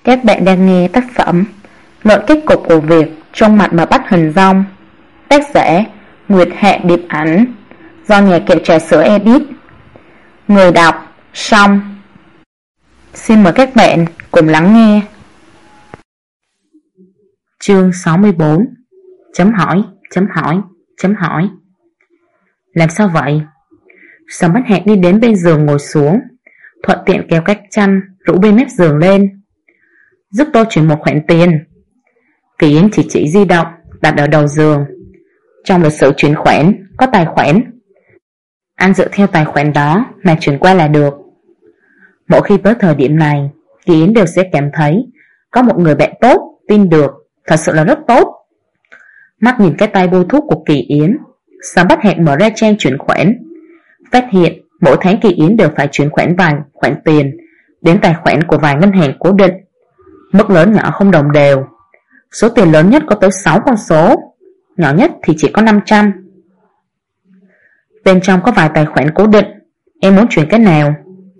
Các bạn đang nghe tác phẩm Luận kết cục của việc trong mặt mà bắt hình dong, tác giả Nguyệt Hạ Điệp Ảnh, do nhà kệ trà sữa edit. Người đọc Song. Xin mời các bạn cùng lắng nghe. Chương 64. Chấm hỏi, chấm hỏi, chấm hỏi. Làm sao vậy? Sầm Bách Hạc đi đến bên giường ngồi xuống, thuận tiện kéo cách chăn rũ bên mép giường lên. Giúp tôi chuyển một khoản tiền. Kỳ Yến chỉ di động đặt ở đầu giường. Trong lịch sử chuyển khoản có tài khoản, anh dựa theo tài khoản đó mà chuyển qua là được. Mỗi khi tới thời điểm này, Kỳ Yến đều sẽ cảm thấy có một người bạn tốt, tin được, thật sự là rất tốt. Mắt nhìn cái tay bôi thuốc của Kỳ Yến, Sầm Bách Hạc mở ra trang chuyển khoản, phát hiện mỗi tháng Kỳ Yến đều phải chuyển khoản vài khoản tiền đến tài khoản của vài ngân hàng cố định. Mức lớn nhỏ không đồng đều. Số tiền lớn nhất có tới 6 con số, nhỏ nhất thì chỉ có 500. Bên trong có vài tài khoản cố định. Em muốn chuyển cái nào?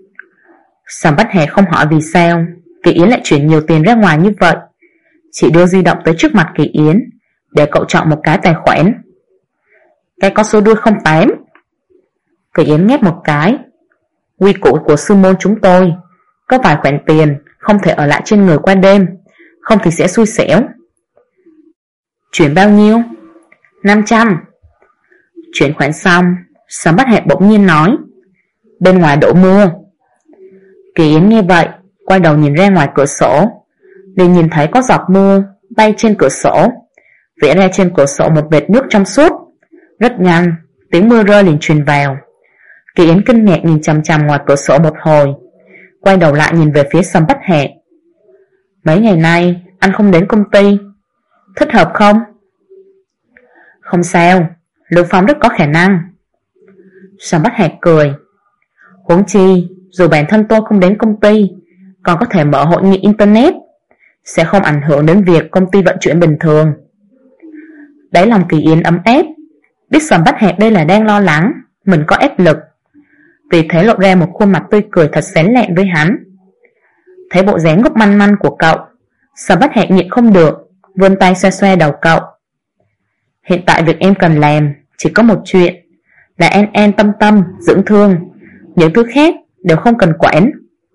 Sầm Bách Hạc không hỏi vì sao Kỳ Yến lại chuyển nhiều tiền ra ngoài như vậy, chỉ đưa di động tới trước mặt Kỳ Yến để cậu chọn một cái tài khoản. Cái có số đuôi 08. Kỳ Yến nhét một cái. Quy củ của sư môn chúng tôi, có vài khoản tiền không thể ở lại trên người qua đêm, không thì sẽ xui xẻo. Chuyển bao nhiêu? 500. Chuyển khoản xong, Sầm Bách Hạc bỗng nhiên nói, bên ngoài đổ mưa. Kỳ Yến nghe vậy, quay đầu nhìn ra ngoài cửa sổ, liền nhìn thấy có giọt mưa bay trên cửa sổ, vẽ ra trên cửa sổ một vệt nước trong suốt. Rất nhanh, tiếng mưa rơi liền truyền vào. Kỳ Yến kinh ngạc nhìn chằm chằm ngoài cửa sổ một hồi, quay đầu lại nhìn về phía Sầm Bách Hạc. Mấy ngày nay anh không đến công ty, thích hợp không? Không sao, Lưu Phong rất có khả năng. Sầm Bách Hạc cười. Huống chi, dù bản thân tôi không đến công ty, còn có thể mở hội nghị internet, sẽ không ảnh hưởng đến việc công ty vận chuyển bình thường. Đáy lòng Kỳ Yến ấm áp, biết Sầm Bách Hạc đây là đang lo lắng mình có áp lực, vì thế lộ ra một khuôn mặt tươi cười thật sán lạn với hắn. Thấy bộ dáng ngốc manh manh của cậu, Sầm Bách Hạc nhịn không được, vươn tay xoa xoa đầu cậu. Hiện tại việc em cần làm chỉ có một chuyện, là an tâm dưỡng thương, những thứ khác đều không cần quản.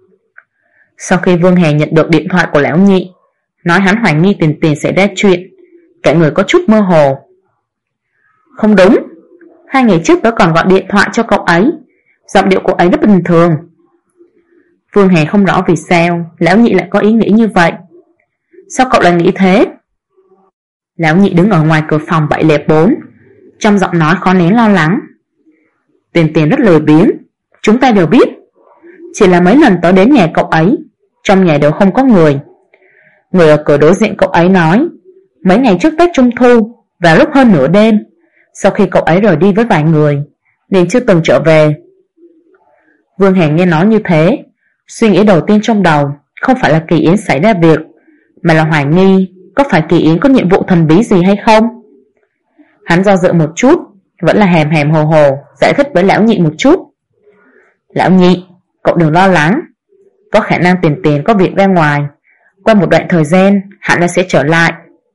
Sau khi Vương Hà nhận được điện thoại của lão nhị, nói hắn hoài nghi tiền xảy ra chuyện, cả người có chút mơ hồ. Không đúng, 2 ngày trước tớ còn gọi điện thoại cho cậu ấy, giọng điệu của ấy rất bình thường. Vương Hà không rõ vì sao lão nhị lại có ý nghĩ như vậy. Sao cậu lại nghĩ thế? Lão nhị đứng ở ngoài cửa phòng 704, trong giọng nói khó nén lo lắng. Tiền rất lười biếng, chúng ta đều biết. Chỉ là mấy lần tớ đến nhà cậu ấy, trong nhà đều không có người. Người ở cửa đối diện cậu ấy nói, mấy ngày trước Tết Trung Thu, vào lúc hơn nửa đêm, sau khi cậu ấy rời đi với vài người, nên chưa từng trở về. Vương Hà nghe nói như thế, suy nghĩ đầu tiên trong đầu không phải là Kỳ Yến xảy ra việc, mà là hoài nghi có phải Kỳ Yến có nhiệm vụ thần bí gì hay không. Hắn do dự một chút, vẫn là hàm hồ hồ giải thích với lão nhị một chút. Lão nhị, cậu đừng lo lắng, có khả năng tiền có việc ra ngoài, qua một đoạn thời gian hắn là sẽ trở lại.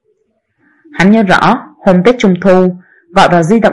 Hắn nhớ rõ hôm Tết Trung Thu gọi vào di động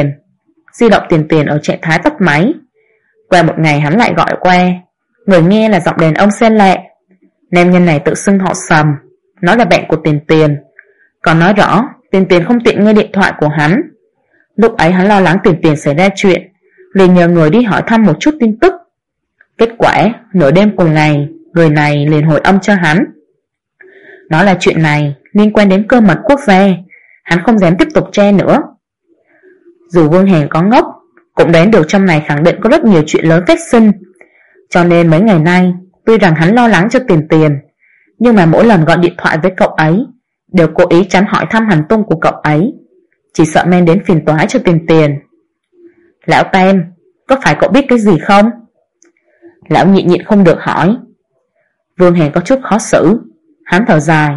tiền ở trạng thái tắt máy. Qua một ngày hắn lại gọi qua, người nghe là giọng đàn ông xe lạ. Nam nhân này tự xưng họ Sầm, nói là bạn của tiền, còn nói rõ tiền không tiện nghe điện thoại của hắn. Lúc ấy hắn lo lắng tiền xảy ra chuyện, liền nhờ người đi hỏi thăm một chút tin tức. Kết quả nửa đêm cùng ngày, người này liền hồi âm cho hắn, nói là chuyện này liên quan đến cơ mật quốc gia, hắn không dám tiếp tục tra nữa. Dù Vương Hà có ngốc, cũng đoán được trong này khẳng định có rất nhiều chuyện lớn phát sinh, cho nên mấy ngày nay tuy rằng hắn lo lắng cho tiền, nhưng mà mỗi lần gọi điện thoại với cậu ấy đều cố ý tránh hỏi thăm hành tung của cậu ấy, chỉ sợ mang đến phiền toái cho tiền. Lão Tam, có phải cậu biết cái gì không? Lão nhị nhịn không được hỏi. Vương Hà có chút khó xử, hắn thở dài.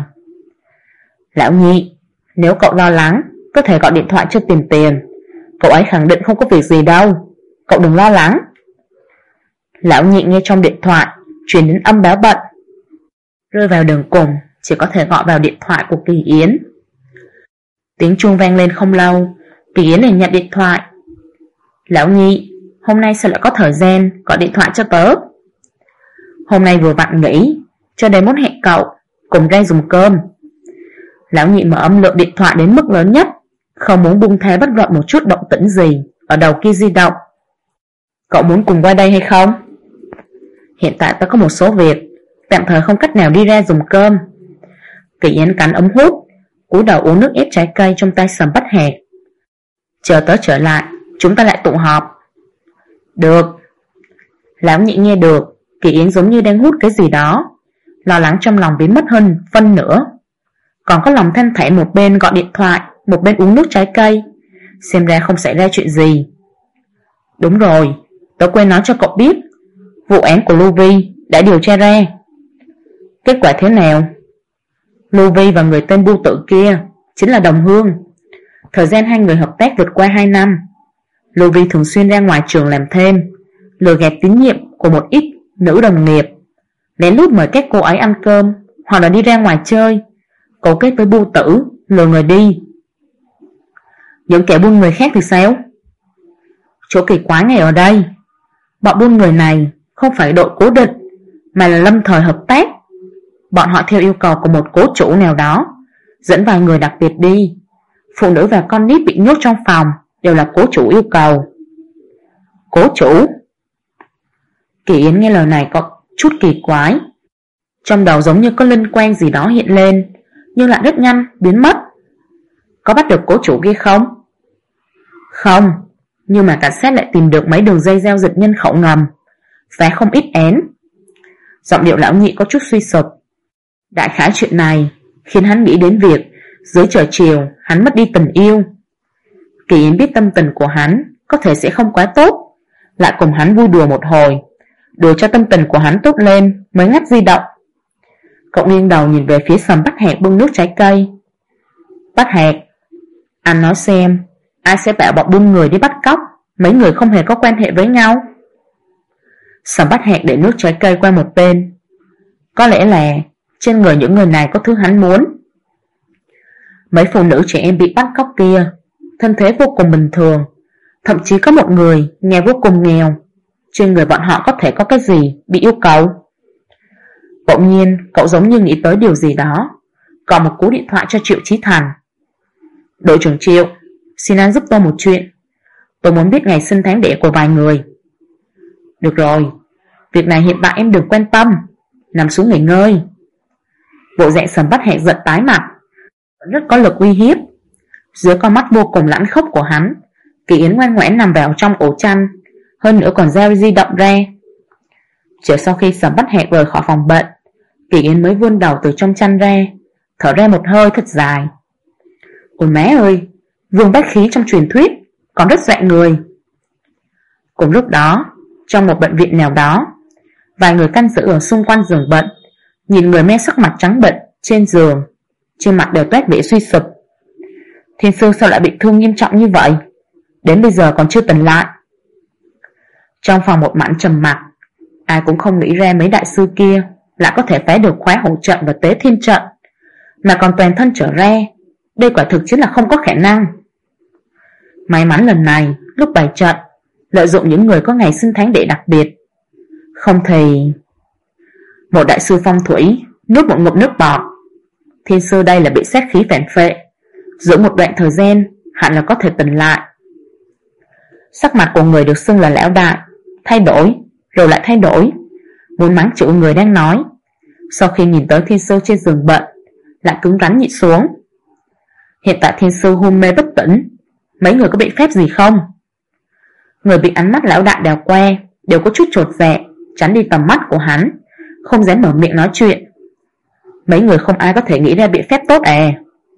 Lão nhị, nếu cậu lo lắng, có thể gọi điện thoại cho tiền, cậu ấy khẳng định không có việc gì đâu, cậu đừng lo lắng. Lão nhị nghe trong điện thoại truyền đến âm báo bận. Rơi vào đường cùng, chỉ có thể gọi vào điện thoại của Kỳ Yến. Tiếng chuông vang lên không lâu, Kỳ Yến liền nhận điện thoại. Lão Nhị, hôm nay sao lại có thời gian gọi điện thoại cho tớ? Hôm nay vừa vặn nghỉ, cho đến muốn hẹn cậu cùng ra dùng cơm. Lão Nhị mở âm lượng điện thoại đến mức lớn nhất, không muốn buông tha bất luận một chút động tĩnh gì ở đầu kia di động. Cậu muốn cùng qua đây hay không? Hiện tại tớ có một số việc, tạm thời không cách nào đi ra dùng cơm. Kỳ Yến cắn ống hút, cúi đầu uống nước ép trái cây trong tay Sầm Bất Hẹt. Chờ tớ trở lại, chúng ta lại tụ họp. Được. Lão Nhị nghe được, Kỳ Yến giống như đang hút cái gì đó, lo lắng trong lòng biến mất hơn phân nửa. Còn có lòng than thở, một bên gọi điện thoại, một bên uống nước trái cây, xem ra không xảy ra chuyện gì. Đúng rồi, tớ quên nói cho cậu biết, vụ án của Lưu Vi đã điều tra ra. Kết quả thế nào? Lưu Vi và người tên Bu Tử kia chính là đồng hương. Thời gian hai người hợp tác vượt qua 2 năm. Lưu Vi thường xuyên ra ngoài trường làm thêm, lừa gạt tín nhiệm của một ít nữ đồng nghiệp, lén lút mời các cô ấy ăn cơm hoặc là đi ra ngoài chơi, cấu kết với Bu Tử lừa người đi. Những kẻ buôn người khác thì sao? Chỗ kỳ quái ngay ở đây, bọn buôn người này không phải đội cố định mà là lâm thời hợp tác. Bọn họ theo yêu cầu của một cố chủ nào đó dẫn vài người đặc biệt đi. Phụ nữ và con nít bị nhốt trong phòng đều là cố chủ yêu cầu. Cố chủ? Kỳ Yến nghe lời này có chút kỳ quái, trong đầu giống như có liên quan gì đó hiện lên, nhưng lại rất nhanh biến mất. Có bắt được cố chủ kia không? Không, nhưng mà cảnh sát lại tìm được mấy đường dây giao dịch nhân khẩu ngầm, phá không ít án. Giọng điệu Lão Nhị có chút suy sụp. Đại khái chuyện này khiến hắn nghĩ đến việc dưới trời chiều hắn mất đi tình yêu. Kỳ Yến biết tâm tình của hắn có thể sẽ không quá tốt, lại cùng hắn vui đùa một hồi, đùa cho tâm tình của hắn tốt lên mới ngắt di động. Cậu nghiêng đầu nhìn về phía Sầm Bất Hẹt bưng nước trái cây. Bất Hẹt, anh nói xem, ai sẽ bảo bọn buôn người đi bắt cóc mấy người không hề có quan hệ với nhau? Sầm Bất Hẹt để nước trái cây qua một bên. Có lẽ là trên người những người này có thứ hắn muốn. Mấy phụ nữ trẻ em bị bắt cóc kia thân thế vô cùng bình thường, thậm chí có một người nghèo vô cùng nghèo. Trên người bọn họ có thể có cái gì bị yêu cầu? Bỗng nhiên cậu giống như nghĩ tới điều gì đó, còn một cú điện thoại cho Triệu Chí Thành. Đội trưởng Triệu, xin anh giúp tôi một chuyện. Tôi muốn biết ngày sinh tháng đẻ của vài người. Được rồi, việc này hiện tại em đừng quan tâm, nằm xuống nghỉ ngơi. Bộ dạng Sầm Bất Hẹt giận tái mặt, vẫn rất có lực uy hiếp. Dưới con mắt vô cùng lãnh khốc của hắn, Kỳ Yến ngoan ngoãn nằm vào trong ổ chăn, hơn nữa còn giao di động ra. Chờ sau khi Sầm Bất Hẹt rời khỏi phòng bệnh, Kỳ Yến mới vươn đầu từ trong chăn ra, thở ra một hơi thật dài. Ôi má ơi, vương bách khí trong truyền thuyết còn rất dọa người. Cùng lúc đó, trong một bệnh viện nào đó, vài người canh giữ ở xung quanh giường bệnh nhìn người mẹ sắc mặt trắng bệch trên giường, trên mặt đều toát vẻ suy sụp. Thiên Sư sao lại bị thương nghiêm trọng như vậy, đến bây giờ còn chưa tỉnh lại? Trong phòng một mảnh trầm mặc, ai cũng không nghĩ ra mấy đại sư kia lại có thể phá được khóa hổ trận và tế thiên trận, mà còn toàn thân trở ra. Đây quả thực chính là không có khả năng. May mắn lần này lúc bày trận lợi dụng những người có ngày sinh tháng đẻ đặc biệt, không thì... Một đại sư phong thủy nuốt một ngụm nước bọt. Thiên Sư đây là bị sát khí phản phệ, giữa một đoạn thời gian hẳn là có thể tỉnh lại. Sắc mặt của người được xưng là lão đại thay đổi rồi lại thay đổi, muốn mắng chửi người đang nói. Sau khi nhìn tới Thiên Sư trên giường bệnh, lại cứng rắn nhịn xuống. Hiện tại Thiên Sư hôn mê bất tỉnh, mấy người có biện pháp gì không? Người bị ánh mắt lão đại đào qua đều có chút chột dạ, tránh đi tầm mắt của hắn, không dám mở miệng nói chuyện. Mấy người không ai có thể nghĩ ra biện pháp tốt à?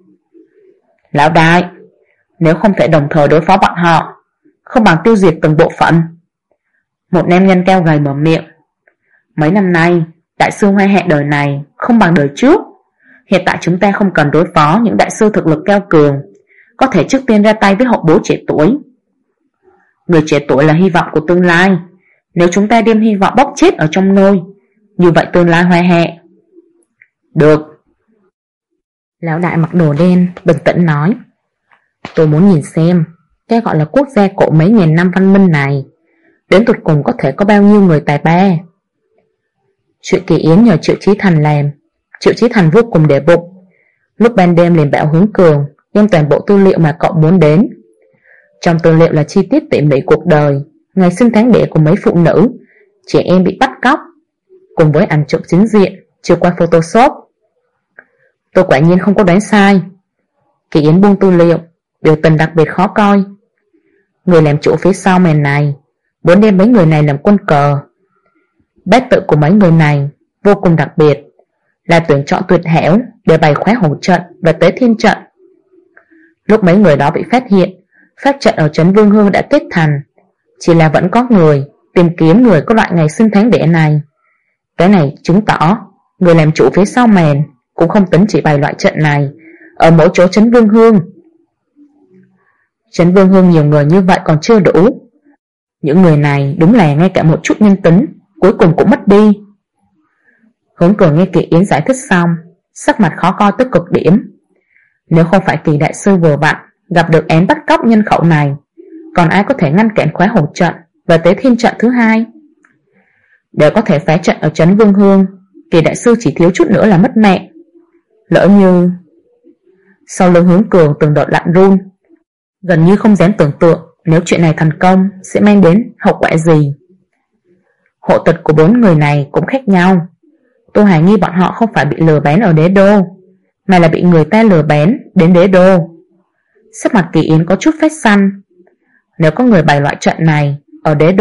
Lão đại, nếu không thể đồng thời đối phó bọn họ, không bằng tiêu diệt từng bộ phận. Một nam nhân cao gầy mở miệng. Mấy năm nay, đại sư Hoa Hạ đời này không bằng đời trước. Hiện tại chúng ta không cần đối phó những đại sư thực lực cao cường, có thể trước tiên ra tay với hậu bối trẻ tuổi. Người trẻ tuổi là hy vọng của tương lai. Nếu chúng ta đem hy vọng bóc chết ở trong nôi, như vậy tương lai Hoa Hạ... Được. Lão đại mặc đồ đen bình tĩnh nói, tôi muốn nhìn xem cái gọi là quốc gia cổ mấy nghìn năm văn minh này đến tột cùng có thể có bao nhiêu người tài ba. Chuyện Kỳ Yến nhờ Triệu Chí Thành làm, Triệu Chí Thành vô cùng để bụng. Lúc ban đêm liền bảo Hướng Cường đem toàn bộ tư liệu mà cậu muốn đến. Trong tư liệu là chi tiết tỉ mỉ cuộc đời, ngày sinh tháng đẻ của mấy phụ nữ, trẻ em bị bắt cóc, cùng với ảnh chụp chính diện chưa qua Photoshop. Tôi quả nhiên không có đoán sai. Kỳ Yến buông tư liệu, biểu tình đặc biệt khó coi. Người làm chủ phía sau màn này muốn đem mấy người này làm quân cờ. Bát tự của mấy người này vô cùng đặc biệt, là tuyển chọn tuyệt hảo để bày khóa hổ trận và tế thiên trận. Lúc mấy người đó bị phát hiện, pháp trận ở trấn Vương Hương đã kết thành, chỉ là vẫn có người tìm kiếm người có loại ngày sinh tháng đẻ này. Cái này chứng tỏ người làm chủ phía sau màn cũng không tính chỉ bày loại trận này ở mỗi chỗ trấn Vương Hương. Trấn Vương Hương nhiều người như vậy còn chưa đủ, những người này đúng là ngay cả một chút nhân tính cuối cùng cũng mất đi. Hướng Cường nghe Kỳ Yến giải thích xong, sắc mặt khó coi tới cực điểm. Nếu không phải Kỳ đại sư vừa vặn gặp được án bắt cóc nhân khẩu này, còn ai có thể ngăn cản khóa hổ trận và tế thiên trận thứ hai? Để có thể phá trận ở trấn Vương Hương, Kỳ đại sư chỉ thiếu chút nữa là mất mẹ. Lỡ như... Sau lưng Hướng Cường từng đợt lạnh run, gần như không dám tưởng tượng nếu chuyện này thành công sẽ mang đến hậu quả gì. Hộ tịch của 4 người này cũng khác nhau. Tôi hoài nghi bọn họ không phải bị lừa bán ở đế đô, mà là bị người ta lừa bán đến đế đô. Sắc mặt Kỳ Yến có chút phát xanh. Nếu có người bày loại trận này ở đế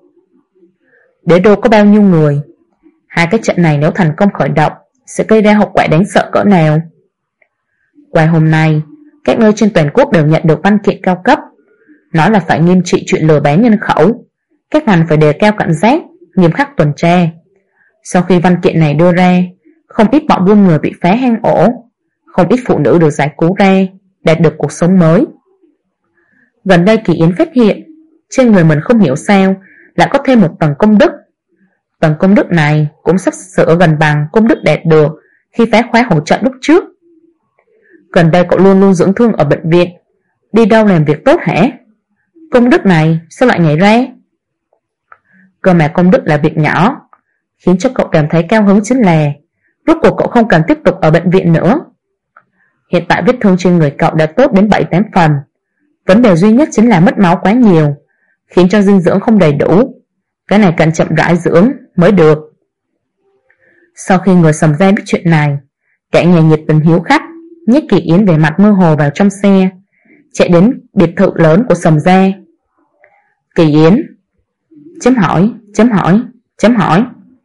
đô có bao nhiêu người? Hai cái trận này nếu thành công khởi động sẽ gây ra hậu quả đáng sợ cỡ nào? Qua hôm nay, các nơi trên toàn quốc đều nhận được văn kiện cao cấp, nói là phải nghiêm trị chuyện lừa bán nhân khẩu, các ngành phải đề cao cảnh giác, nghiêm khắc tuần tra. Sau khi văn kiện này đưa ra, không ít bọn buôn người bị phá hang ổ, không ít phụ nữ được giải cứu ra, đạt được cuộc sống mới. Gần đây Kỳ Yến phát hiện trên người mình không hiểu sao lại có thêm một tầng công đức. Tầng công đức này cũng sắp sửa gần bằng công đức đạt được khi phá khóa hổ trận lúc trước. Gần đây cậu luôn luôn dưỡng thương ở bệnh viện, đi đâu làm việc tốt hả? Công đức này sao lại nhảy ra? Cơ mà công đức là việc nhỏ, khiến cho cậu cảm thấy cao hứng chính là rốt cuộc cậu không cần tiếp tục ở bệnh viện nữa. Hiện tại vết thương trên người cậu đã tốt đến 7-8 phần. Vấn đề duy nhất chính là mất máu quá nhiều, khiến cho dinh dưỡng không đầy đủ. Cái này cần chậm rãi dưỡng mới được. Sau khi người Sầm Gia biết chuyện này, cả nhà nhiệt tình hiếu khách nhét Kỳ Yến về mặt mơ hồ vào trong xe, chạy đến biệt thự lớn của Sầm Gia. Kỳ Yến... Chấm hỏi.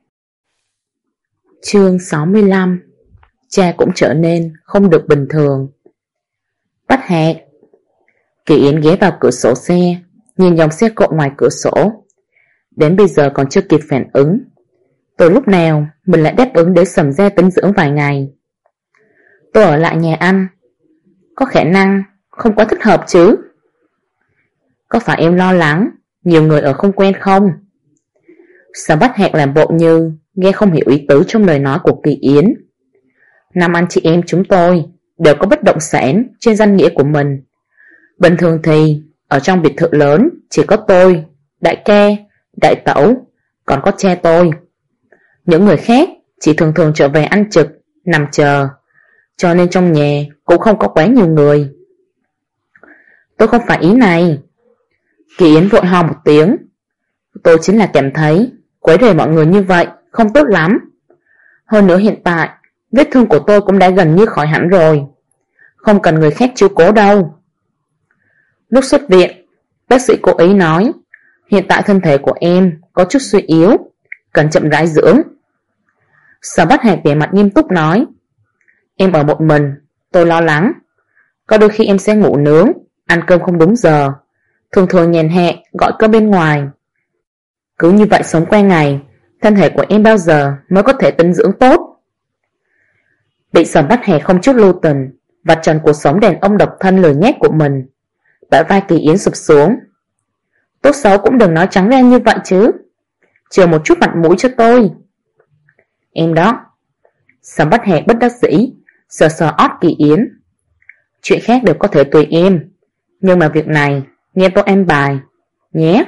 Chương 65. Cha cũng trở nên không được bình thường. Bắt hạt. Kỳ Yến ghé vào cửa sổ xe, nhìn dòng xe cộ ngoài cửa sổ. Đến bây giờ còn chưa kịp phản ứng. Từ lúc nào mình lại đáp ứng để Sầm Gia tĩnh dưỡng vài ngày? Tôi ở lại nhà ăn, có khả năng không quá thích hợp chứ? Có phải em lo lắng nhiều người ở không quen không? Sở Bách Hạc làm bộ như nghe không hiểu ý tứ trong lời nói của Kỳ Yến. Năm anh chị em chúng tôi đều có bất động sản trên danh nghĩa của mình. Bình thường thì ở trong biệt thự lớn chỉ có tôi, đại ca, đại tẩu, còn có cha tôi. Những người khác chỉ thường thường trở về ăn trực, nằm chờ, cho nên trong nhà cũng không có quá nhiều người. Tôi không phải ý này. Kỳ Yến vội ho một tiếng. Tôi chính là cảm thấy quấy rầy mọi người như vậy không tốt lắm. Hơn nữa hiện tại vết thương của tôi cũng đã gần như khỏi hẳn rồi, không cần người khác chiếu cố đâu. Lúc xuất viện, bác sĩ cố ý nói hiện tại thân thể của em có chút suy yếu, cần chậm rãi dưỡng. Sở Bách Hạc vẻ mặt nghiêm túc nói, em ở một mình, tôi lo lắng. Có đôi khi em sẽ ngủ nướng, ăn cơm không đúng giờ, thường thường nhàn hạ gọi cơm bên ngoài. Cứ như vậy sống qua ngày, thân thể của em bao giờ mới có thể tĩnh dưỡng tốt? Bị Sở Bách Hạc không chút lưu tình vạch trần cuộc sống đàn ông độc thân lười nhác của mình. Bả vai Kỳ Yến sụp xuống. Tốt xấu cũng đừng nói trắng ra như vậy chứ, chừa một chút mặt mũi cho tôi. Em đó. Sầm Bách Hạc bất đắc dĩ sờ sờ ót Kỳ Yến. Chuyện khác đều có thể tùy em, nhưng mà việc này nghe tôi an bài nhé.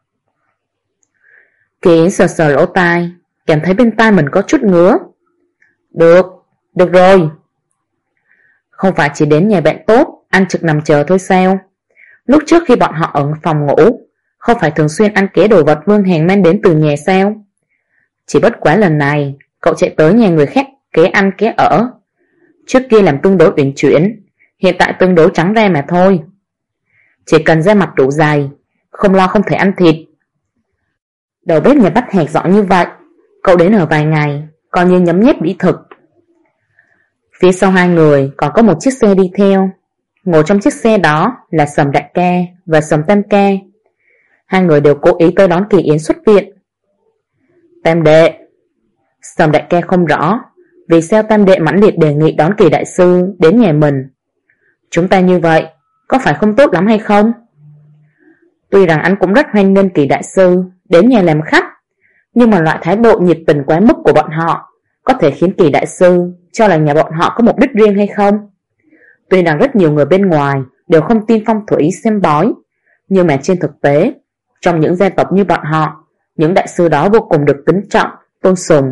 Kỳ Yến sờ sờ lỗ tai, cảm thấy bên tai mình có chút ngứa. Được rồi. Không phải chỉ đến nhà bạn tốt ăn trực nằm chờ thôi sao? Lúc trước khi bọn họ ở phòng ngủ, không phải thường xuyên ăn ké đồ vật Vương Hàn mang đến từ nhà sao? Chỉ bất quá lần này cậu chạy tới nhà người khác ké ăn ké ở. Trước kia làm tương đối uyển chuyển, hiện tại tương đối trắng ra mà thôi. Chỉ cần da mặt đủ dày, không lo không thể ăn thịt. Đầu bếp nhà Bách Hạc dọn như vậy, cậu đến ở vài ngày coi như nhấm nhép mỹ thực. Phía sau hai người còn có một chiếc xe đi theo. Ngồi trong chiếc xe đó là Sầm Đại Ca và Sầm Tam Ca. Hai người đều cố ý tới đón Kỳ Yến xuất viện. Tam đệ. Sầm Đại Ca không rõ vì sao Tam đệ mãnh liệt đề nghị đón Kỳ đại sư đến nhà mình. Chúng ta như vậy có phải không tốt lắm hay không? Tuy rằng anh cũng rất hoan nghênh Kỳ đại sư đến nhà làm khách, nhưng mà loại thái độ nhiệt tình quá mức của bọn họ có thể khiến Kỳ đại sư cho là nhà bọn họ có mục đích riêng hay không? Tuy rằng rất nhiều người bên ngoài đều không tin phong thủy xem bói, nhưng mà trên thực tế, trong những gia tộc như bọn họ, những đại sư đó vô cùng được kính trọng, tôn sùng.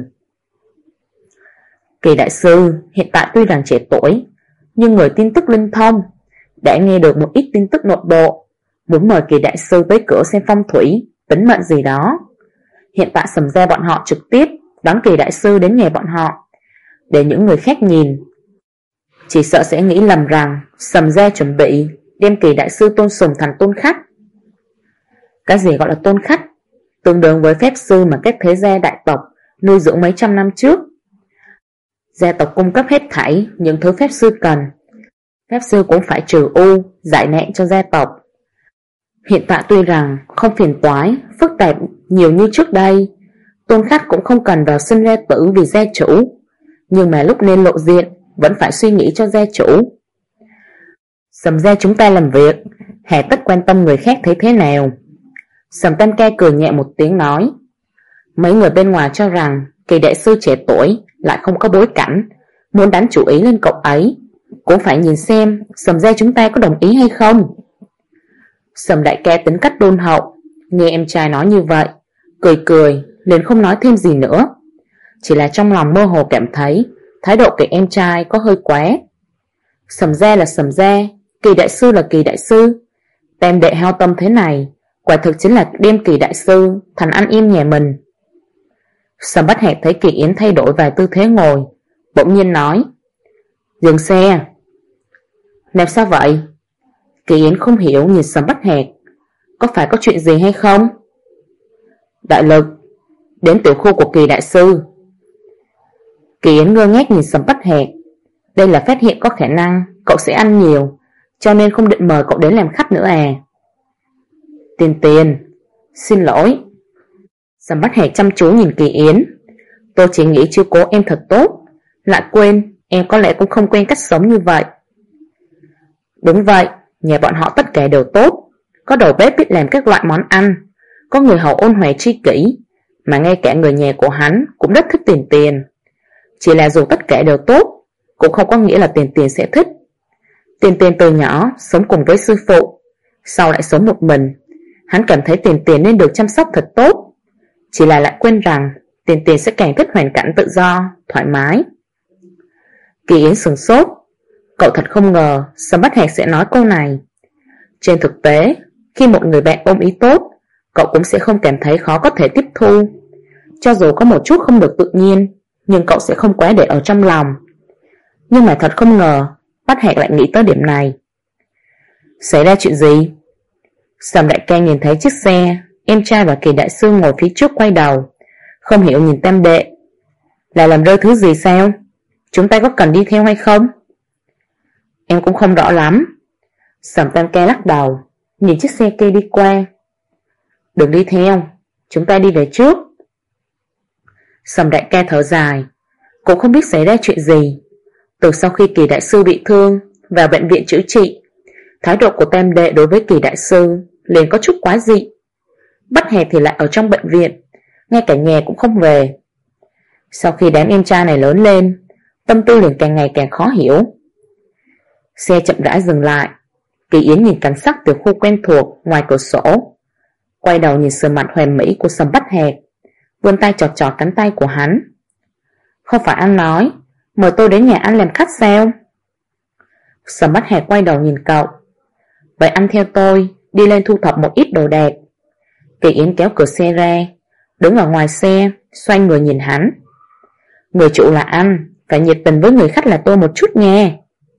Kỳ đại sư hiện tại tuy rằng trẻ tuổi, nhưng người tin tức linh thông, đã nghe được một ít tin tức nội bộ, muốn mời Kỳ đại sư tới cửa xem phong thủy, tính mệnh gì đó. Hiện tại Sầm gia bọn họ trực tiếp đón Kỳ đại sư đến nhà bọn họ, để những người khác nhìn. Chỉ sợ sẽ nghĩ lầm rằng Sầm gia chuẩn bị đem Kỳ đại sư tôn sùng thành tôn khách. Cái gì gọi là tôn khách? Tương đương với phép sư mà các thế gia đại tộc nuôi dưỡng mấy trăm năm trước. Gia tộc cung cấp hết thảy những thứ phép sư cần. Phép sư cũng phải trừ u, giải nạn cho gia tộc. Hiện tại tuy rằng không phiền toái, phức tạp nhiều như trước đây, tôn khách cũng không cần vào sinh ra tử vì gia chủ, nhưng mà lúc nên lộ diện vẫn phải suy nghĩ cho gia chủ. Sầm gia chúng ta làm việc, hà tất quan tâm người khác thấy thế nào? Sầm Tam Ca cười nhẹ một tiếng nói, mấy người bên ngoài cho rằng Kỳ đại sư trẻ tuổi lại không có bối cảnh, muốn đánh chủ ý lên cậu ấy, cũng phải nhìn xem Sầm gia chúng ta có đồng ý hay không. Sầm Đại Ca tính cách đôn hậu, nghe em trai nói như vậy, cười liền không nói thêm gì nữa, chỉ là trong lòng mơ hồ cảm thấy thái độ của em trai có hơi quá. Sầm gia là Sầm gia, Kỳ đại sư là Kỳ đại sư, tam đệ hao tâm thế này, quả thực chính là đem Kỳ đại sư thành ăn im nhà mình. Sầm Bách Hạc thấy Kỳ Yến thay đổi vài tư thế ngồi, bỗng nhiên nói, dừng xe. Làm sao vậy? Kỳ Yến không hiểu nhìn Sầm Bách Hạc, có phải có chuyện gì hay không? Đại lực, đến tiểu khu của Kỳ đại sư. Kỳ Yến ngơ ngác nhìn Sầm Bách Hạc, đây là phát hiện có khả năng cậu sẽ ăn nhiều, cho nên không định mời cậu đến làm khách nữa à? Tiền, xin lỗi. Sầm Bách Hạc chăm chú nhìn Kỳ Yến, tôi chỉ nghĩ chiếu cố em thật tốt, lại quên em có lẽ cũng không quen cách sống như vậy. Đúng vậy, nhà bọn họ tất cả đều tốt, có đầu bếp biết làm các loại món ăn, có người hầu ôn hòa tri kỷ, mà ngay cả người nhà của hắn cũng rất thích Tiền. Chỉ là dù tất cả đều tốt, cũng không có nghĩa là Tiền sẽ thích. Tiền từ nhỏ sống cùng với sư phụ, sau lại sống một mình, hắn cảm thấy Tiền nên được chăm sóc thật tốt, chỉ là lại quên rằng Tiền sẽ càng thích hoàn cảnh tự do, thoải mái. Kỳ Yến sửng sốt, cậu thật không ngờ Sầm Bách Hạc sẽ nói câu này. Trên thực tế, khi một người bạn ôm ý tốt, cậu cũng sẽ không cảm thấy khó có thể tiếp thu. Cho dù có một chút không được tự nhiên, nhưng cậu sẽ không quá để ở trong lòng. Nhưng mà thật không ngờ Bách Hạc lại nghĩ tới điểm này. Xảy ra chuyện gì? Sầm Đại Ca nhìn thấy chiếc xe, em trai và Kỳ đại sư ngồi phía trước quay đầu, không hiểu nhìn tam đệ. Là làm rơi thứ gì sao? Chúng ta có cần đi theo hay không? Em cũng không rõ lắm. Sầm Tam Ca lắc đầu, nhìn chiếc xe kia đi qua. Đừng đi theo, chúng ta đi về trước. Sầm Đại Ca thở dài, cũng không biết xảy ra chuyện gì. Từ sau khi Kỳ đại sư bị thương vào bệnh viện chữa trị, thái độ của tam đệ đối với Kỳ đại sư liền có chút quá dị. Bách Hạc thì lại ở trong bệnh viện, ngay cả nhà cũng không về. Sau khi đám em trai này lớn lên, tâm tư liền càng ngày càng khó hiểu. Xe chậm rãi dừng lại. Kỳ Yến nhìn cảnh sắc từ khu quen thuộc ngoài cửa sổ, quay đầu nhìn sườn mặt hoàn mỹ của Sầm Bách Hạc, vươn tay chọt chọt cánh tay của hắn. Không phải anh nói mời tôi đến nhà anh làm khách sao? Sầm Bách Hạc quay đầu nhìn cậu. Vậy anh theo tôi đi lên thu thập một ít đồ đạc. Kỳ Yến kéo cửa xe ra, đứng ở ngoài xe, xoay người nhìn hắn. Người chủ là anh, phải nhiệt tình với người khách là tôi một chút nha.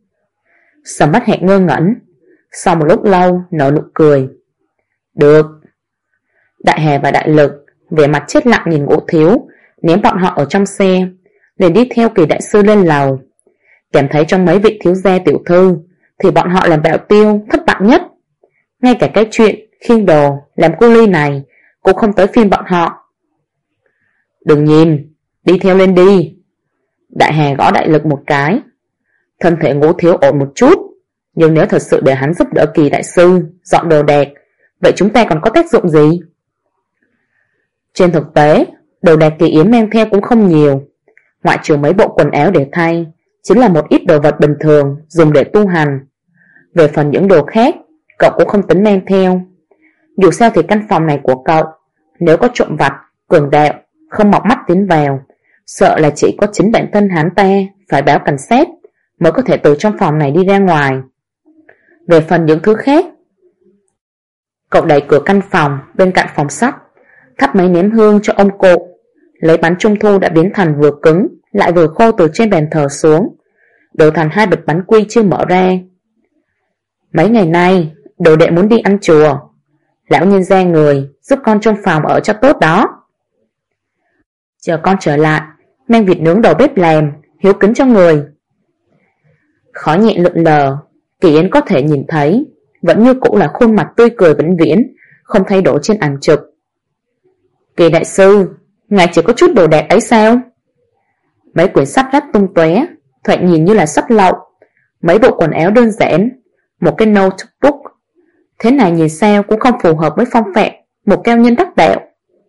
Sầm Bách Hạc ngơ ngẩn, sau một lúc lâu nở nụ cười. Được. Đại Hà và Đại Lực vẻ mặt chết lặng nhìn Ngũ Thiếu, ném bọn họ ở trong xe, liền đi theo Kỳ đại sư lên lầu. Cảm thấy trong mấy vị thiếu gia tiểu thư thì bọn họ làm bạo tiêu thất bại nhất. Ngay cả cái chuyện khiêng đồ làm cu ly này cũng không tới phiên bọn họ. Đừng nhìn, đi theo lên đi. Đại Hà gõ Đại Lực một cái. Thân thể Ngũ Thiếu ổn một chút, nhưng nếu thật sự để hắn giúp đỡ Kỳ đại sư dọn đồ đạc, vậy chúng ta còn có tác dụng gì? Trên thực tế, đồ đạc Kỳ Yến mang theo cũng không nhiều, ngoại trừ mấy bộ quần áo để thay, chính là một ít đồ vật bình thường dùng để tu hành. Về phần những đồ khác, cậu cũng không tính mang theo. Dù sao thì căn phòng này của cậu, nếu có trộm vặt, cường đạo không mọc mắt tiến vào, sợ là chỉ có chính bản thân hắn ta phải báo cảnh sát mới có thể từ trong phòng này đi ra ngoài. Về phần những thứ khác, cậu đẩy cửa căn phòng bên cạnh phòng sách, thắp mấy nén hương cho ông cụ, lấy bánh trung thu đã biến thành vừa cứng lại vừa khô từ trên bàn thờ xuống, đổ thành 2 bịch bánh quy chưa mở ra. Mấy ngày nay đồ đệ muốn đi ăn chùa, lão nhân gia người giúp con trong phòng ở cho tốt đó. Chờ con trở lại mang vịt nướng đầu bếp làm, hiếu kính cho người. Khói nhẹ lượn lờ, Kỳ Yến có thể nhìn thấy vẫn như cũ là khuôn mặt tươi cười vĩnh viễn, không thay đổi trên ảnh chụp. Kỳ đại sư, ngài chỉ có chút đồ đạc ấy sao? Mấy quyển sách rách tung tóe, thoạt nhìn như là sách lậu, mấy bộ quần áo đơn giản, một cái notebook. Thế này nhìn sao cũng không phù hợp với phong phạm một cao nhân đắc đạo.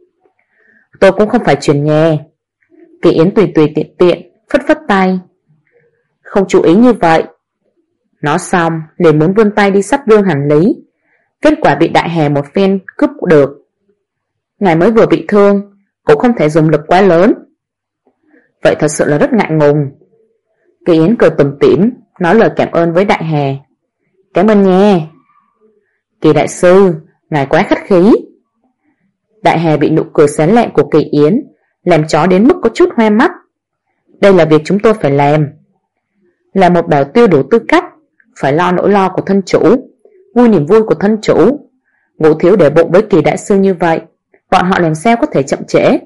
Tôi cũng không phải chuyển nhà. Kỳ Yến tùy tùy tiện tiện phất phất tay. Không chú ý như vậy. Nói xong liền muốn vươn tay đi xách dương hành lý, kết quả bị Đại Hà một phen cướp được. Ngài mới vừa bị thương, cũng không thể dùng lực quá lớn. Vậy thật sự là rất ngại ngùng. Kỳ Yến cười tủm tỉm, nói lời cảm ơn với Đại Hà. Cảm ơn nha. Kỳ đại sư, ngài quá khách khí. Đại Hà bị nụ cười sáng lạng của Kỳ Yến làm chó đến mức có chút hoa mắt. Đây là việc chúng tôi phải làm. Là một bảo tiêu đủ tư cách, phải lo nỗi lo của thân chủ, vui niềm vui của thân chủ. Ngũ Thiếu để bụng với Kỳ đại sư như vậy, bọn họ làm sao có thể chậm trễ.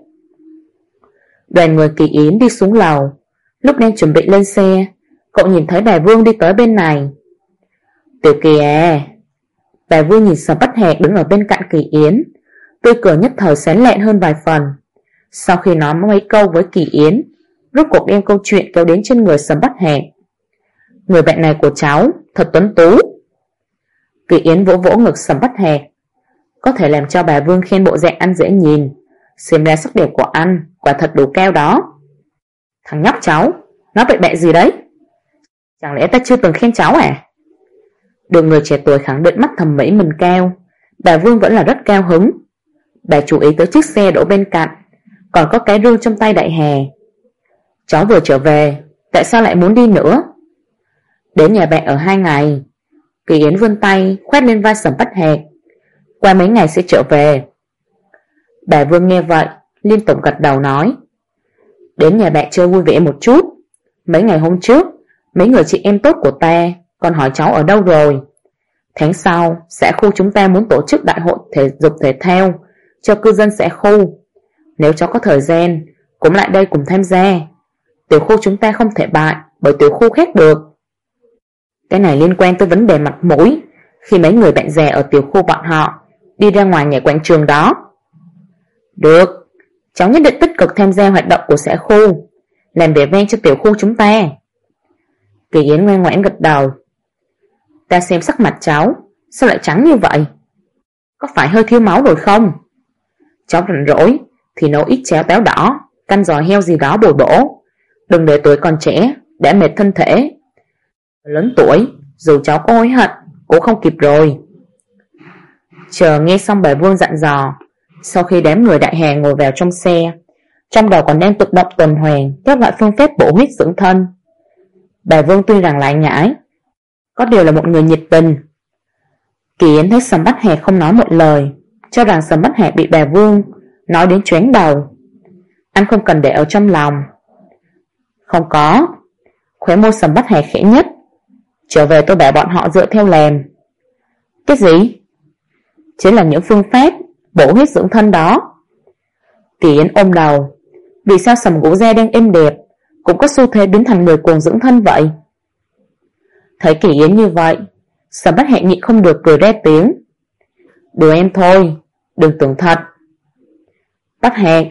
Đoàn người Kỳ Yến đi xuống lầu. Lúc đang chuẩn bị lên xe, cậu nhìn thấy bà Vương đi tới bên này. Tiểu Kỳ à. Bà Vương nhìn Sầm Bách Hạc đứng ở bên cạnh Kỳ Yến, tươi cười nhất thời sáng lạn hơn vài phần. Sau khi nói mấy câu với Kỳ Yến, rốt cuộc đem câu chuyện kéo đến trên người Sầm Bách Hạc. Người bạn này của cháu thật tuấn tú. Kỳ Yến vỗ vỗ ngực Sầm Bách Hạc. Có thể làm cho bà Vương khen bộ dạng ăn dễ nhìn, xem ra sắc đẹp của anh quả thật đủ cao đó. Thằng nhóc cháu, nói bậy bạ gì đấy? Chẳng lẽ ta chưa từng khen cháu à? Được người trẻ tuổi khẳng định mắt thẩm mỹ mình cao, bà Vương vẫn là rất cao hứng. Bà chú ý tới chiếc xe đổ bên cạnh, còn có cái rương trong tay Đại Hà. Cháu vừa trở về, tại sao lại muốn đi nữa? Đến nhà bạn ở 2 ngày. Kỳ Yến vươn tay khoét lên vai Sầm Bách Hạc. Qua mấy ngày sẽ trở về. Bà Vương nghe vậy liên tục gật đầu nói. Đến nhà bạn chơi vui vẻ một chút. Mấy ngày hôm trước, mấy người chị em tốt của ta còn hỏi cháu ở đâu rồi. Tháng sau, xã khu chúng ta muốn tổ chức đại hội thể dục thể thao cho cư dân xã khu. Nếu cháu có thời gian, cũng lại đây cùng tham gia. Tiểu khu chúng ta không thể bại bởi tiểu khu khác được. Cái này liên quan tới vấn đề mặt mũi khi mấy người bạn già ở tiểu khu bọn họ đi ra ngoài nhảy quảng trường đó. Được, cháu nhất định tích cực tham gia hoạt động của xã khu, làm vẻ vang cho tiểu khu chúng ta. Kỳ Yến ngoan ngoãn gật đầu. Ta xem sắc mặt cháu, sao lại trắng như vậy? Có phải hơi thiếu máu rồi không? Cháu rảnh rỗi thì nấu ít cháo táo đỏ, canh giò heo gì đó bồi bổ. Đừng để tuổi còn trẻ đã mệt thân thể. Lớn tuổi, dù cháu có hối hận cũng không kịp rồi. Chờ nghe xong bà Vương dặn dò, sau khi đám người đại hà ngồi vào trong xe, trong đầu còn đang tự động tuần hoàn các loại phương pháp bổ huyết dưỡng thân. Bà Vương tuy rằng lại nhãi, có điều là một người nhiệt tình. Kỳ Yến thấy Sầm Bách Hạc không nói một lời, cho rằng Sầm Bách Hạc bị bà Vương nói đến choáng đầu. Anh không cần để ở trong lòng. Không có. Khóe môi Sầm Bách Hạc khẽ nhất. Trở về tôi bảo bọn họ dựa theo làm. Cái gì? Chính là những phương pháp bổ huyết dưỡng thân đó. Kỳ Yến ôm đầu. Vì sao Sầm Ngũ Gia đang êm đẹp cũng có xu thế biến thành người cuồng dưỡng thân vậy? Thấy Kỳ Yến như vậy, Sầm Bách Hạc nhịn không được cười ra tiếng. Đùa em thôi, đừng tưởng thật. Bách Hạc.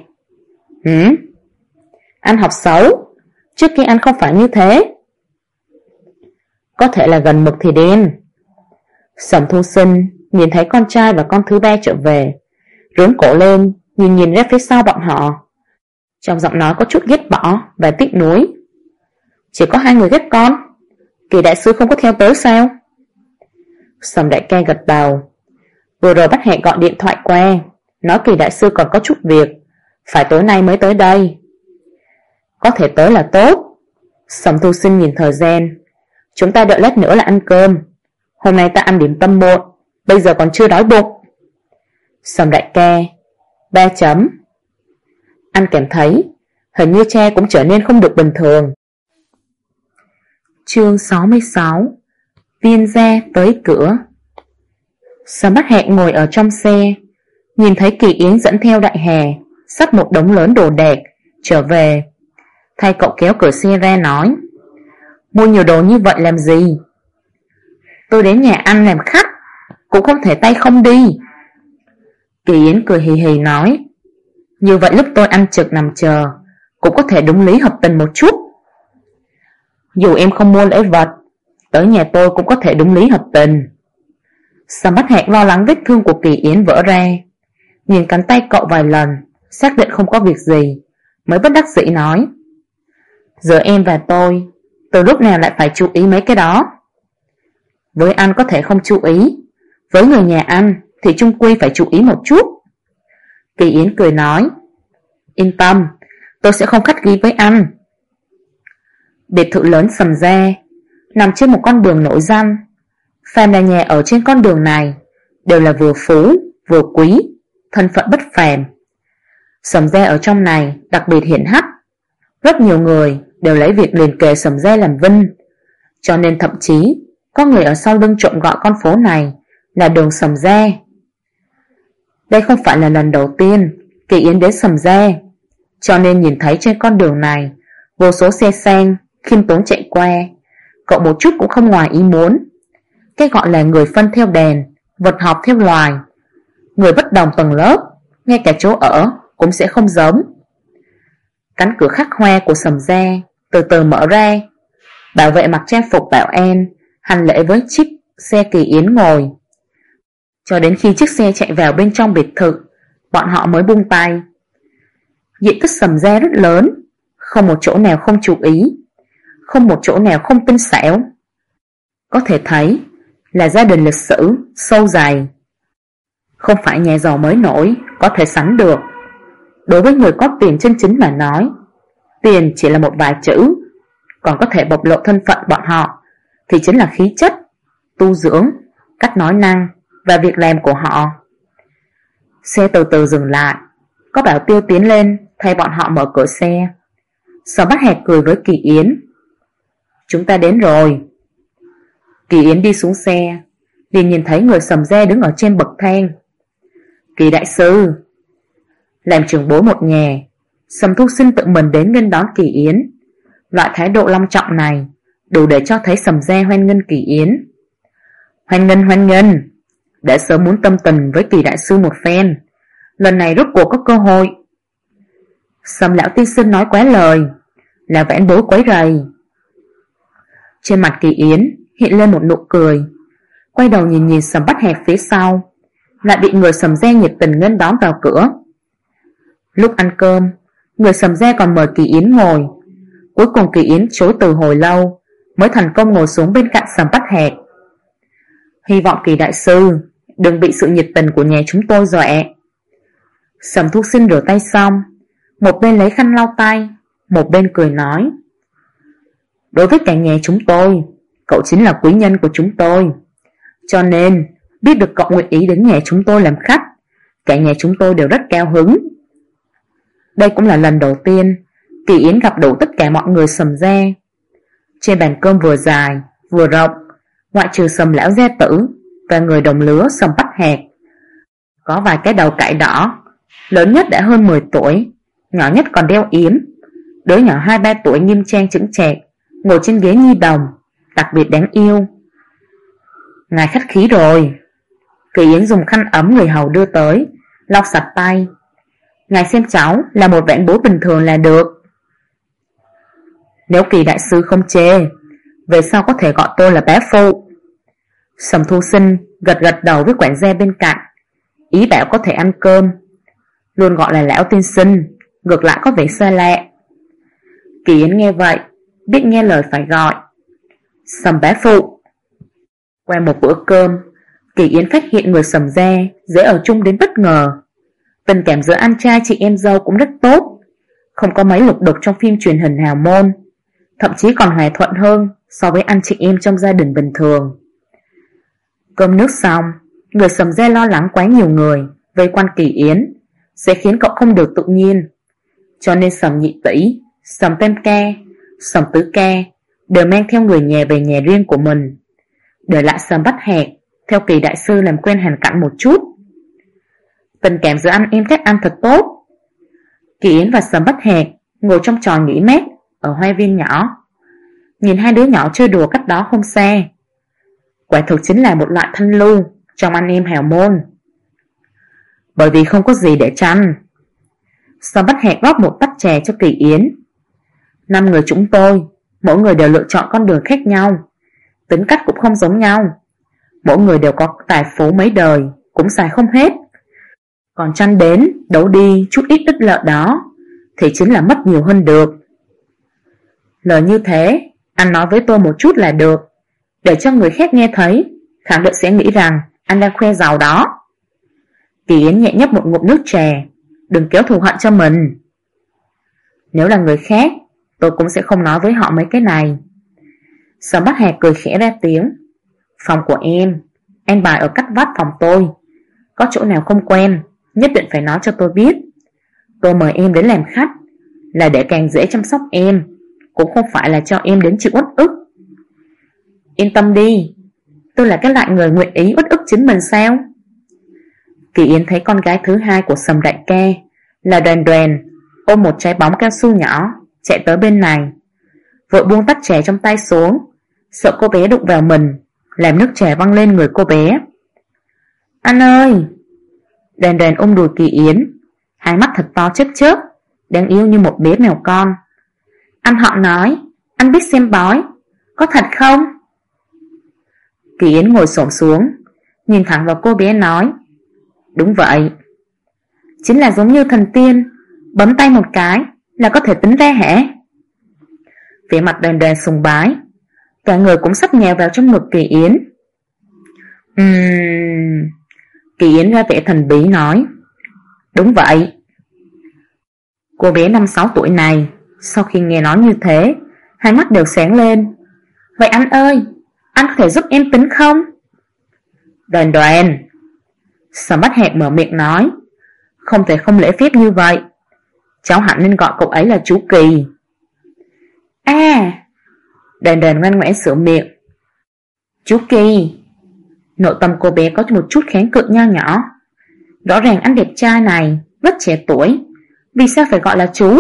Anh học xấu. Trước kia anh không phải như thế. Có thể là gần mực thì đen. Sầm Thu Sinh nhìn thấy con trai và con thứ ba trở về, rướn cổ lên nhìn ra phía sau bọn họ. Trong giọng nói có chút ghét bỏ và tiếc nuối. Chỉ có hai người ghét con, Kỳ đại sư không có theo tới sao? Sầm đại ca gật đầu. Vừa rồi Bách Hạc gọi điện thoại qua, nói Kỳ đại sư còn có chút việc, phải tối nay mới tới đây. Có thể tới là tốt. Sầm Thu Sinh nhìn thời gian. Chúng ta đợi lát nữa là ăn cơm. Hôm nay ta ăn điểm tâm muộn, bây giờ còn chưa đói bụng. Sầm đại ca. 3 chấm. Anh cảm thấy hình như cha cũng trở nên không được bình thường. Chương 66. Viên gia tới cửa. Sầm Bách Hạc ngồi ở trong xe, nhìn thấy Kỳ Yến dẫn theo đại hà xách một đống lớn đồ đạc trở về. Thay cậu kéo cửa xe ra nói, mua nhiều đồ như vậy làm gì? Tôi đến nhà anh làm khách, cũng không thể tay không đi. Kỳ Yến cười hì hì nói, như vậy lúc tôi ăn trực nằm chờ cũng có thể đúng lý hợp tình một chút. Dù em không mua lễ vật, tới nhà tôi cũng có thể đúng lý hợp tình. Sầm Bách Hạc lo lắng vết thương của Kỳ Yến vỡ ra, nhìn cánh tay cậu vài lần, xác định không có việc gì, mới bất đắc dĩ nói, giờ em và tôi từ lúc nào lại phải chú ý mấy cái đó? Với anh có thể không chú ý, với người nhà anh thì chung quy phải chú ý một chút. Kỳ Yến cười nói, yên tâm, tôi sẽ không khách khí với anh. Biệt thự lớn Sầm gia nằm trên một con đường nổi danh. Phàm là nhà ở trên con đường này đều là vừa phú vừa quý, thân phận bất phàm. Sầm gia ở trong này đặc biệt hiển hách, rất nhiều người đều lấy việc liền kề Sầm gia làm vinh, cho nên thậm chí có người ở sau lưng trộm gọi con phố này là đường Sầm gia. Đây không phải là lần đầu tiên Kỳ Yến đến Sầm gia, cho nên nhìn thấy trên con đường này vô số xe sang khiêm tốn chạy qua, cậu một chút cũng không ngoài ý muốn. Cái gọi là người phân theo đèn, vật học theo loài, người bất đồng tầng lớp, ngay cả chỗ ở cũng sẽ không giống. Cánh cửa khắc hoa của Sầm gia từ từ mở ra, bảo vệ mặc trang phục bảo an hành lễ với chiếc xe Kỳ Yến ngồi. Cho đến khi chiếc xe chạy vào bên trong biệt thự, bọn họ mới buông tay. Diện tích Sầm gia rất lớn, không một chỗ nào không chú ý, không một chỗ nào không tinh xảo. Có thể thấy là gia đình lịch sử sâu dày, không phải nhà giàu mới nổi có thể sánh được. Đối với người có tiền chân chính mà nói, tiền chỉ là một vài chữ, còn có thể bộc lộ thân phận bọn họ thì chính là khí chất, tu dưỡng, cách nói năng và việc làm của họ. Xe từ từ dừng lại, có bảo tiêu tiến lên thay bọn họ mở cửa xe. Sầm Bách Hạc cười với Kỳ Yến, chúng ta đến rồi. Kỳ Yến đi xuống xe, liền nhìn thấy người Sầm gia đứng ở trên bậc thang. Kỳ đại sư. Làm trưởng bối một nhà, Sầm Thu Sinh tự mình đến nghênh đón Kỳ Yến. Loại thái độ long trọng này đủ để cho thấy Sầm gia hoan nghênh Kỳ Yến. Hoan nghênh, đã sớm muốn tâm tình với Kỳ đại sư một phen, lần này rốt cuộc có cơ hội. Sầm lão tiên sinh nói quá lời, là vãn bối quấy rầy. Trên mặt Kỳ Yến hiện lên một nụ cười, quay đầu nhìn Sầm Bách Hạc phía sau, lại bị người Sầm gia nhiệt tình nghênh đón vào cửa. Lúc ăn cơm, người Sầm gia còn mời Kỳ Yến ngồi, Cuối cùng Kỳ Yến chối từ hồi lâu mới thành công ngồi xuống bên cạnh Sầm Bách Hạc. Hy vọng Kỳ đại sư đừng bị sự nhiệt tình của nhà chúng tôi dọa. Sầm Thu Sinh rửa tay xong, một bên lấy khăn lau tay, một bên cười nói: đối với cả nhà chúng tôi, cậu chính là quý nhân của chúng tôi. Cho nên biết được cậu nguyện ý đến nhà chúng tôi làm khách, cả nhà chúng tôi đều rất cao hứng. Đây cũng là lần đầu tiên Kỳ Yến gặp đủ tất cả mọi người Sầm gia. Trên bàn cơm vừa dài vừa rộng, ngoại trừ Sầm lão gia tử và người đồng lứa Sầm Bách Hạc, có vài cái đầu cải đỏ, lớn nhất đã hơn 10 tuổi, nhỏ nhất còn đeo yếm. Đứa nhỏ 2-3 tuổi nghiêm trang chững chạc ngồi trên ghế nhi đồng, đặc biệt đáng yêu. Ngài khách khí rồi. Kỳ Yến dùng khăn ấm người hầu đưa tới lau sạch tay. Ngài xem cháu là một vãn bối bình thường là được. Nếu Kỳ đại sư không chê, về sau có thể gọi tôi là bá phụ. Sầm Thu Sinh gật gật đầu với quản gia bên cạnh, ý bảo có thể ăn cơm. Luôn gọi là lão tiên sinh, ngược lại có vẻ xa lạ. Kỳ Yến nghe vậy, biết nghe lời phải gọi Sầm bá phụ. Qua một bữa cơm, Kỳ Yến phát hiện người Sầm gia dễ ở chung đến bất ngờ. Tình cảm giữa anh trai chị em dâu cũng rất tốt, không có mấy lục đục trong phim truyền hình hào môn, thậm chí còn hòa thuận hơn so với anh chị em trong gia đình bình thường. Cơm nước xong, người Sầm gia lo lắng quá nhiều người vây quanh Kỳ Yến sẽ khiến cậu không được tự nhiên, cho nên Sầm nhị tỷ, Sầm tam ca, Sầm tứ ca đều mang theo người nhà về nhà riêng của mình, để lại Sầm Bách Hạc theo Kỳ đại sư làm quen hàn cảnh một chút. Tình cảm giữa anh em các anh thật tốt. Kỳ Yến và Sầm Bách Hạc ngồi trong tròi nghỉ mát ở hoa viên nhỏ, nhìn hai đứa nhỏ chơi đùa cách đó không xa. Quả thực chính là một loại thanh lưu trong anh em hào môn. Bởi vì không có gì để tranh, Sầm Bách Hạc rót một tách trà cho Kỳ Yến. 5 người chúng tôi, mỗi người đều lựa chọn con đường khác nhau, tính cách cũng không giống nhau, mỗi người đều có tài phú mấy đời cũng xài không hết. Còn tranh đến đấu đi chút ít ích lợi đó thì chính là mất nhiều hơn được. Lời như thế anh nói với tôi một chút là được, để cho người khác nghe thấy khẳng định sẽ nghĩ rằng anh đang khoe giàu đó. Kỳ Yến nhẹ nhấp một ngụm nước trà, đừng kéo thù hận cho mình. Nếu là người khác, tôi cũng sẽ không nói với họ mấy cái này. Sầm Bách Hạc cười khẽ ra tiếng. Phòng của em, anh bài ở cách vách phòng tôi, có chỗ nào không quen nhất định phải nói cho tôi biết. Tôi mời em đến làm khách là để càng dễ chăm sóc em, cũng không phải là cho em đến chịu uất ức. Yên tâm đi, tôi là cái loại người nguyện ý uất ức chính mình sao? Kỳ Yến thấy con gái thứ hai của Sầm đại ca là Đoàn Đoàn ôm một trái bóng cao su nhỏ chạy tới bên này, vội buông tách trà trong tay xuống, sợ cô bé đụng vào mình làm nước trà văng lên người cô bé. Anh ơi! Đoàn Đoàn ôm đùi Kỳ Yến, hai mắt thật to chớp chớp, đáng yêu như một bé mèo con. Anh họ nói anh biết xem bói, có thật không? Kỳ Yến ngồi xổm xuống, nhìn thẳng vào cô bé nói: đúng vậy. Chính là giống như thần tiên, bấm tay một cái là có thể tính ra hả? Vẻ mặt Đoàn Đoàn sùng bái, cả người cũng sắp nhào vào trong ngực Kỳ Yến. Kỳ Yến ra vẻ thần bí nói: đúng vậy. Cô bé 5-6 tuổi này sau khi nghe nói như thế, hai mắt đều sáng lên. Vậy anh ơi, anh có thể giúp em tính không? Đoàn Đoàn, Sầm Bách Hạc mở miệng nói: không thể không lễ phép như vậy, cháu hẳn nên gọi cậu ấy là chú Kỳ. À! Đoàn Đoàn ngoan ngoãn sửa miệng. Chú Kỳ. Nội tâm cô bé có một chút kháng cự nho nhỏ. Rõ ràng anh đẹp trai này rất trẻ tuổi, vì sao phải gọi là chú?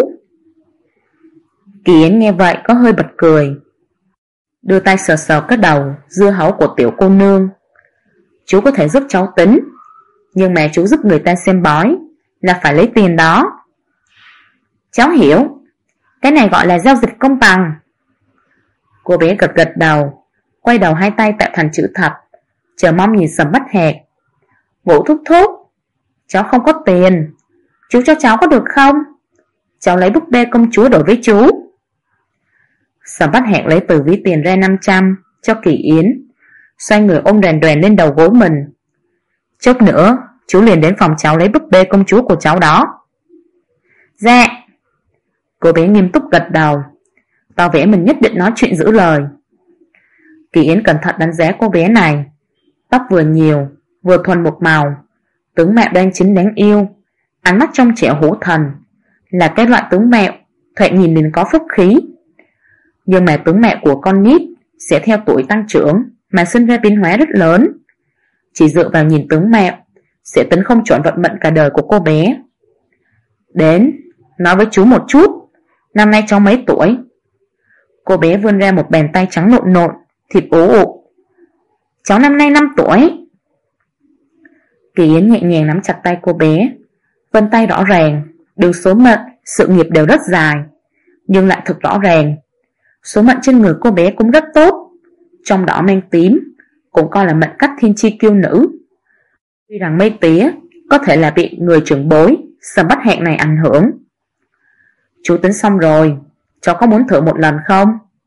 Kỳ Yến nghe vậy có hơi bật cười, đưa tay sờ sờ cái đầu dưa hấu của tiểu cô nương. Chú có thể giúp cháu tính, nhưng mà chú giúp người ta xem bói là phải lấy tiền đó. Cháu hiểu, cái này gọi là giao dịch công bằng. Cô bé gật gật đầu, quay đầu hai tay tạo thành chữ thập, chờ mong nhìn Sầm Bách Hạc. Vũ thúc thúc, cháu không có tiền, chú cho cháu có được không? Cháu lấy búp bê công chúa đổi với chú. Sầm Bát Hẹn lấy từ ví tiền ra 500 cho Kỳ Yến, xoay người ôm đèn đèn lên đầu gối mình. Chốc nữa chú liền đến phòng cháu lấy búp bê công chúa của cháu đó. Dạ. Cô bé nghiêm túc gật đầu, tỏ vẻ mình nhất định nói chuyện giữ lời. Kỳ Yến cẩn thận đánh giá cô bé này. Tóc vừa nhiều vừa thuần một màu, tướng mạo đoan chính đáng yêu, ánh mắt trong trẻo hữu thần, là cái loại tướng mạo thoạt nhìn liền có phúc khí. Nhưng mà tướng mạo của con nít sẽ theo tuổi tăng trưởng mà sinh ra biến hóa rất lớn. Chỉ dựa vào nhìn tướng mạo sẽ tính không chuẩn vận mệnh cả đời của cô bé. Đến, nói với chú một chút, năm nay cháu mấy tuổi? Cô bé vươn ra một bàn tay trắng nộn nộn, thịt ố ụ. Cháu năm nay 5 tuổi. Kỳ Yến nhẹ nhàng nắm chặt tay cô bé. Vân tay rõ ràng, đường số mệnh, sự nghiệp đều rất dài, nhưng lại thực rõ ràng. Số mệnh trên người cô bé cũng rất tốt, trong đỏ mang tím, cũng coi là mệnh cách thiên chi kiêu nữ. Tuy rằng mây tía có thể là bị người trưởng bối Sầm Bát Hẹn này ảnh hưởng. Chú tính xong rồi, cháu có muốn thử một lần không?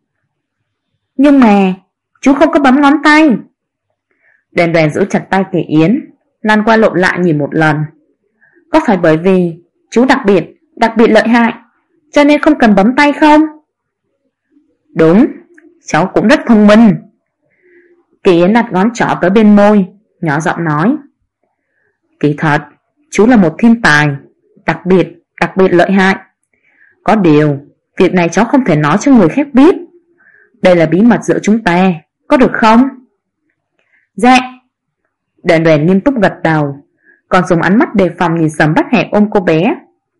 Nhưng mà chú không có bấm ngón tay. Đèn đèn giữ chặt tay Kỳ Yến, lăn qua lộn lại nhìn một lần. Có phải bởi vì chú đặc biệt lợi hại, cho nên không cần bấm tay không? Đúng, cháu cũng rất thông minh. Kỳ Yến đặt ngón trỏ tới bên môi, nhỏ giọng nói. Kỳ thật, chú là một thiên tài, đặc biệt lợi hại. Có điều, việc này cháu không thể nói cho người khác biết. Đây là bí mật giữa chúng ta, có được không? Dạ. Đèn đèn nghiêm túc gật đầu, còn dùng ánh mắt đề phòng nhìn Sầm Bát Hẹn ôm cô bé.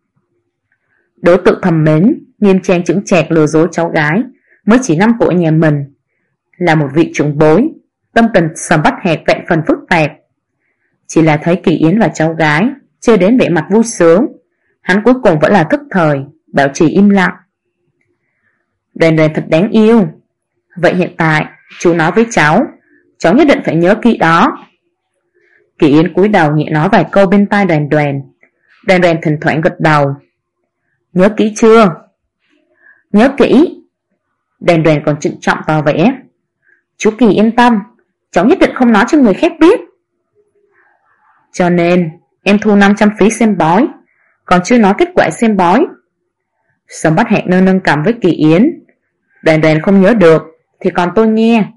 Đối tượng thầm mến, nghiêm trang chững chạc lừa dối cháu gái mới chỉ 5 tuổi nhà mình, là một vị trưởng bối. Tâm tình Sầm Bát Hẹn vẹn phần phức tạp. Chỉ là thấy Kỳ Yến và cháu gái chơi đến vẻ mặt vui sướng, hắn cuối cùng vẫn là thức thời, bảo trì im lặng. Đèn đèn thật đáng yêu. Vậy hiện tại chú nói với cháu nhất định phải nhớ kỹ đó. Kỳ Yến cúi đầu nhẹ nói vài câu bên tai Đèn đèn. Đèn đèn thỉnh thoảng gật đầu. Nhớ kỹ chưa? Nhớ kỹ. Đèn đèn còn trịnh trọng tỏ vẻ. Chú Kỳ yên tâm, cháu nhất định không nói cho người khác biết. Cho nên em thu 500 phí xem bói, còn chưa nói kết quả xem bói. Sầm Bát Hẹn nâng cằm với Kỳ Yến. Đèn đèn không nhớ được thì còn tôi nghe.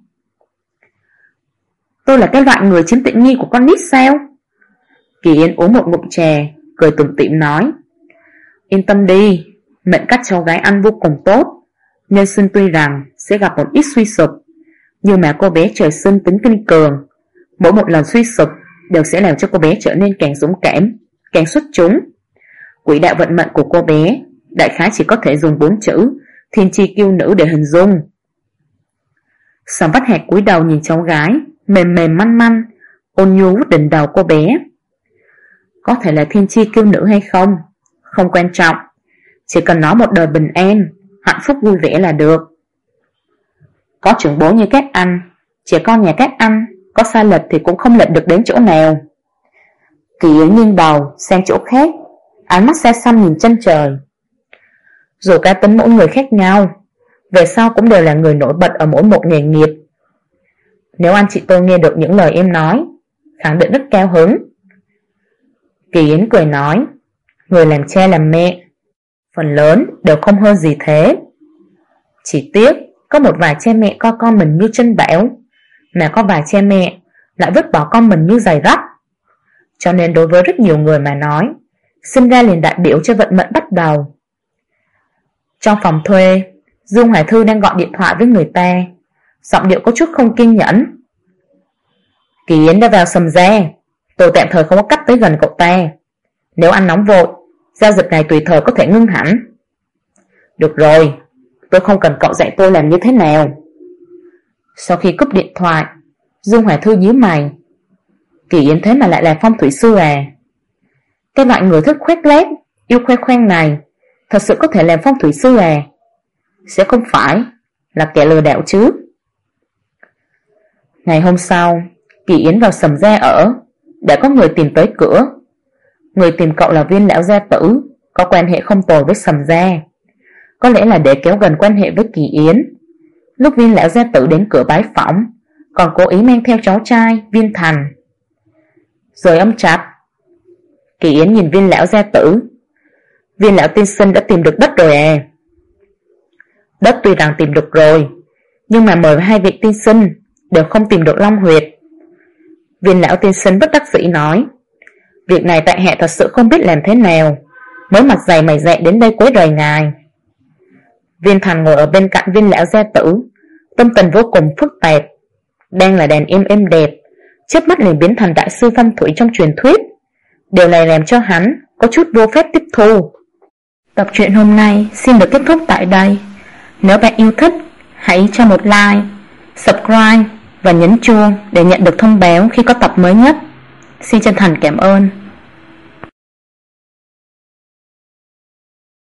Tôi là cái loại người chiếm tiện nghi của con nít sao? Kỳ Yến uống một ngụm trà, cười tủm tỉm nói. Yên tâm đi, mệnh cách cháu gái ăn vô cùng tốt. Nhân sinh tuy rằng sẽ gặp một ít suy sụp, nhưng mà cô bé trời sinh tính kiên cường. Mỗi một lần suy sụp đều sẽ làm cho cô bé trở nên càng dũng cảm, càng xuất chúng. Quỹ đạo vận mệnh của cô bé đại khái chỉ có thể dùng 4 chữ thiên chi kiêu nữ để hình dung. Sầm Bát Hẹn cúi đầu nhìn cháu gái, mềm mềm manh manh, ôn nhu vuốt đỉnh đầu cô bé. Có thể là thiên chi kiêu nữ hay không, không quan trọng, chỉ cần nó một đời bình an, hạnh phúc vui vẻ là được. Có trưởng bố như các anh, trẻ con nhà các anh có sai lệch thì cũng không lệch được đến chỗ nào. Kỳ Yến nghiêng đầu sang chỗ khác, ánh mắt xa xăm nhìn chân trời. Dù cá tính mỗi người khác nhau, về sau cũng đều là người nổi bật ở mỗi một nghề nghiệp. Nếu anh chị tôi nghe được những lời em nói, khẳng định rất cao hứng. Kỳ Yến cười nói, người làm cha làm mẹ phần lớn đều không hơn gì thế. Chỉ tiếc có một vài cha mẹ coi con mình như chân bảo, mà có vài cha mẹ lại vứt bỏ con mình như giày rách. Cho nên đối với rất nhiều người mà nói, sinh ra liền đại biểu cho vận mệnh bắt đầu. Trong phòng thuê, Dương Hoài Thư đang gọi điện thoại với người ta, giọng điệu có chút không kiên nhẫn. Kỳ Yến đã vào Sầm ra, tôi tạm thời không có cách tới gần cậu ta. Nếu anh nóng vội, giao dịch này tùy thời có thể ngưng hẳn. Được rồi, tôi không cần cậu dạy tôi làm như thế nào. Sau khi cúp điện thoại, Dương Hoài Thư nhíu mày. Kỳ Yến thế mà lại là phong thủy sư à? Cái loại người thích khoét lét, yêu khoe khoang này thật sự có thể làm phong thủy sư à? Sẽ không phải là kẻ lừa đảo chứ? Ngày hôm sau, Kỳ Yến vào Sầm gia ở, đã có người tìm tới cửa. Người tìm cậu là Viên lão gia tử, có quan hệ không tồi với Sầm gia. Có lẽ là để kéo gần quan hệ với Kỳ Yến, Lúc Viên lão gia tử đến cửa bái phỏng, còn cố ý mang theo cháu trai Viên Thành. Rồi ông chặt. Kỳ Yến nhìn Viên lão gia tử. Viên lão tiên sinh đã tìm được đất rồi à? Đất tuy rằng tìm được rồi, nhưng mà mời hai vị tiên sinh đều không tìm được Long Huyệt. Viên lão tiên sinh bất đắc dĩ nói, việc này tại hạ thật sự không biết làm thế nào, mới mặt dày mày dẹ đến đây quấy rầy ngài. Viên Thành ngồi ở bên cạnh Viên lão gia tử, tâm tình vô cùng phức tạp. Đang là đàn em đẹp, chớp mắt liền biến thành đại sư phong thủy trong truyền thuyết. Điều này làm cho hắn có chút vô phép tiếp thu. Tập truyện hôm nay xin được kết thúc tại đây. Nếu bạn yêu thích, hãy cho một like, subscribe và nhấn chuông để nhận được thông báo khi có tập mới nhất. Xin chân thành cảm ơn.